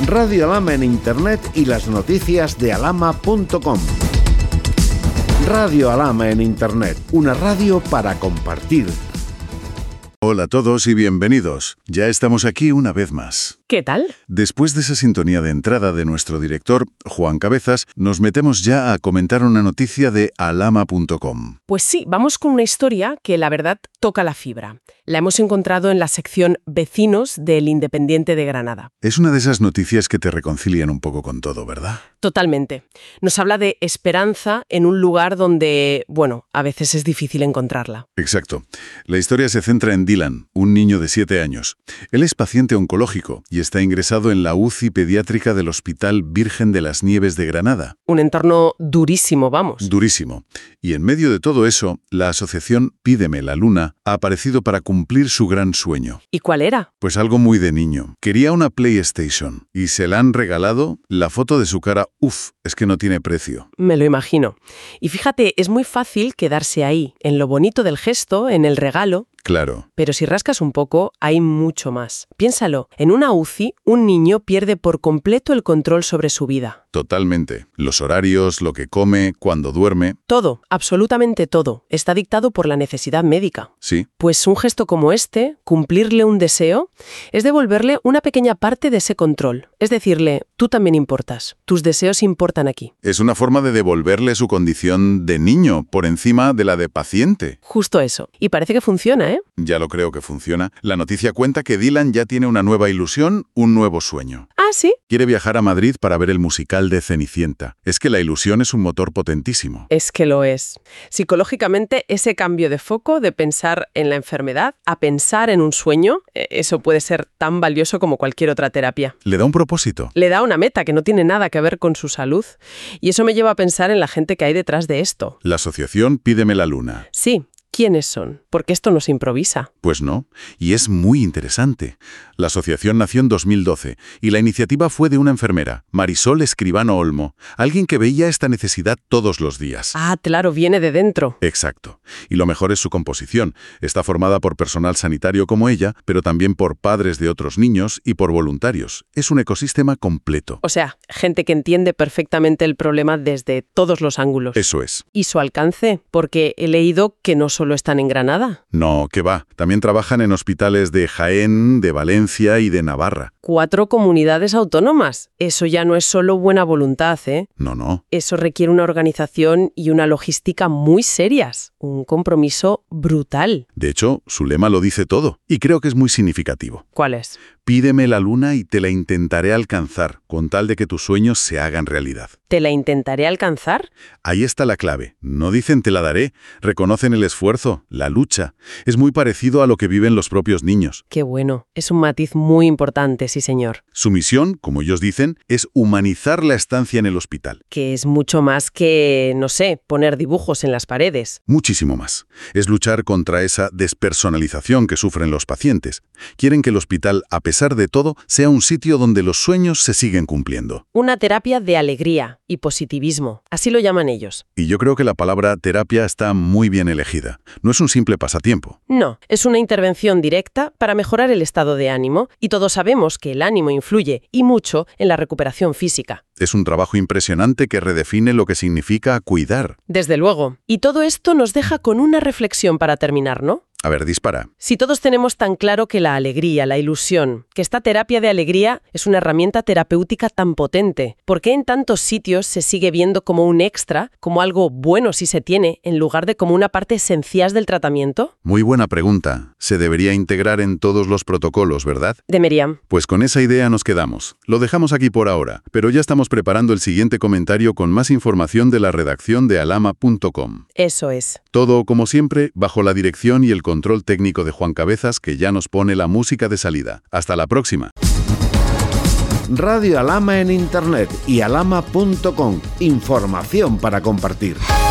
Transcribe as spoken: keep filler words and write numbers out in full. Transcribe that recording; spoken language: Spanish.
Radio Alhama en Internet y las noticias de alhama punto com. Radio Alhama en Internet, una radio para compartir. Hola a todos y bienvenidos. Ya estamos aquí una vez más. ¿Qué tal? Después de esa sintonía de entrada de nuestro director, Juan Cabezas, nos metemos ya a comentar una noticia de alhama punto com. Pues sí, vamos con una historia que la verdad toca la fibra. La hemos encontrado en la sección Vecinos del Independiente de Granada. Es una de esas noticias que te reconcilian un poco con todo, ¿verdad? Totalmente. Nos habla de esperanza en un lugar donde, bueno, a veces es difícil encontrarla. Exacto. La historia se centra en Dylan, un niño de siete años. Él es paciente oncológico y está ingresado en la U C I pediátrica del Hospital Virgen de las Nieves de Granada. Un entorno durísimo, vamos. Durísimo. Y en medio de todo eso, la asociación Pídeme la Luna ha aparecido para cumplir su gran sueño. ¿Y cuál era? Pues algo muy de niño. Quería una PlayStation y se la han regalado. La foto de su cara, uff, es que no tiene precio. Me lo imagino. Y fíjate, es muy fácil quedarse ahí, en lo bonito del gesto, en el regalo. Claro. Pero si rascas un poco, hay mucho más. Piénsalo, en una U C I, un niño pierde por completo el control sobre su vida. Totalmente. Los horarios, lo que come, cuándo duerme. Todo, absolutamente todo, está dictado por la necesidad médica. Sí. Pues un gesto como este, cumplirle un deseo, es devolverle una pequeña parte de ese control. Es decirle, tú también importas, tus deseos importan aquí. Es una forma de devolverle su condición de niño por encima de la de paciente. Justo eso. Y parece que funciona, ¿eh? Ya lo creo que funciona. La noticia cuenta que Dylan ya tiene una nueva ilusión, un nuevo sueño. ¿Ah, sí? Quiere viajar a Madrid para ver el musical de Cenicienta. Es que la ilusión es un motor potentísimo. Es que lo es. Psicológicamente, ese cambio de foco de pensar en la enfermedad a pensar en un sueño, eso puede ser tan valioso como cualquier otra terapia. Le da un propósito. Le da una meta que no tiene nada que ver con su salud. Y eso me lleva a pensar en la gente que hay detrás de esto. La asociación Pídeme la Luna. Sí. ¿Quiénes son? Porque esto no se improvisa. Pues no, y es muy interesante. La asociación nació en dos mil doce y la iniciativa fue de una enfermera, Marisol Escribano Olmo, alguien que veía esta necesidad todos los días. Ah, claro, viene de dentro. Exacto. Y lo mejor es su composición. Está formada por personal sanitario como ella, pero también por padres de otros niños y por voluntarios. Es un ecosistema completo. O sea, gente que entiende perfectamente el problema desde todos los ángulos. Eso es. ¿Y su alcance? Porque he leído que no solo están en Granada. No, que va. También trabajan en hospitales de Jaén, de Valencia y de Navarra. Cuatro comunidades autónomas. Eso ya no es solo buena voluntad, ¿eh? No, no. Eso requiere una organización y una logística muy serias. Un compromiso brutal. De hecho, su lema lo dice todo. Y creo que es muy significativo. ¿Cuál es? Pídeme la luna y te la intentaré alcanzar, con tal de que tus sueños se hagan realidad. ¿Te la intentaré alcanzar? Ahí está la clave. No dicen te la daré, reconocen el esfuerzo, la lucha. Es muy parecido a lo que viven los propios niños. Qué bueno. Es un matiz muy importante, sí señor. Su misión, como ellos dicen, es humanizar la estancia en el hospital. Que es mucho más que, no sé, poner dibujos en las paredes. Muchísimo más. Es luchar contra esa despersonalización que sufren los pacientes. Quieren que el hospital, a pesar de todo, sea un sitio donde los sueños se siguen cumpliendo. Una terapia de alegría y positivismo. Así lo llaman ellos. Y yo creo que la palabra terapia está muy bien elegida. No es un simple pasatiempo. No, es una intervención directa para mejorar el estado de ánimo y todos sabemos que el ánimo influye, y mucho, en la recuperación física. Es un trabajo impresionante que redefine lo que significa cuidar. Desde luego. Y todo esto nos deja con una reflexión para terminar, ¿no? A ver, dispara. Si todos tenemos tan claro que la alegría, la ilusión, que esta terapia de alegría es una herramienta terapéutica tan potente, ¿por qué en tantos sitios se sigue viendo como un extra, como algo bueno si se tiene, en lugar de como una parte esencial del tratamiento? Muy buena pregunta. Se debería integrar en todos los protocolos, ¿verdad? Deberían. Pues con esa idea nos quedamos. Lo dejamos aquí por ahora, pero ya estamos preparando el siguiente comentario con más información de la redacción de alhama punto com. Eso es. Todo, como siempre, bajo la dirección y el control técnico de Juan Cabezas, que ya nos pone la música de salida. Hasta la próxima. Radio Alhama en Internet y alhama punto com. Información para compartir.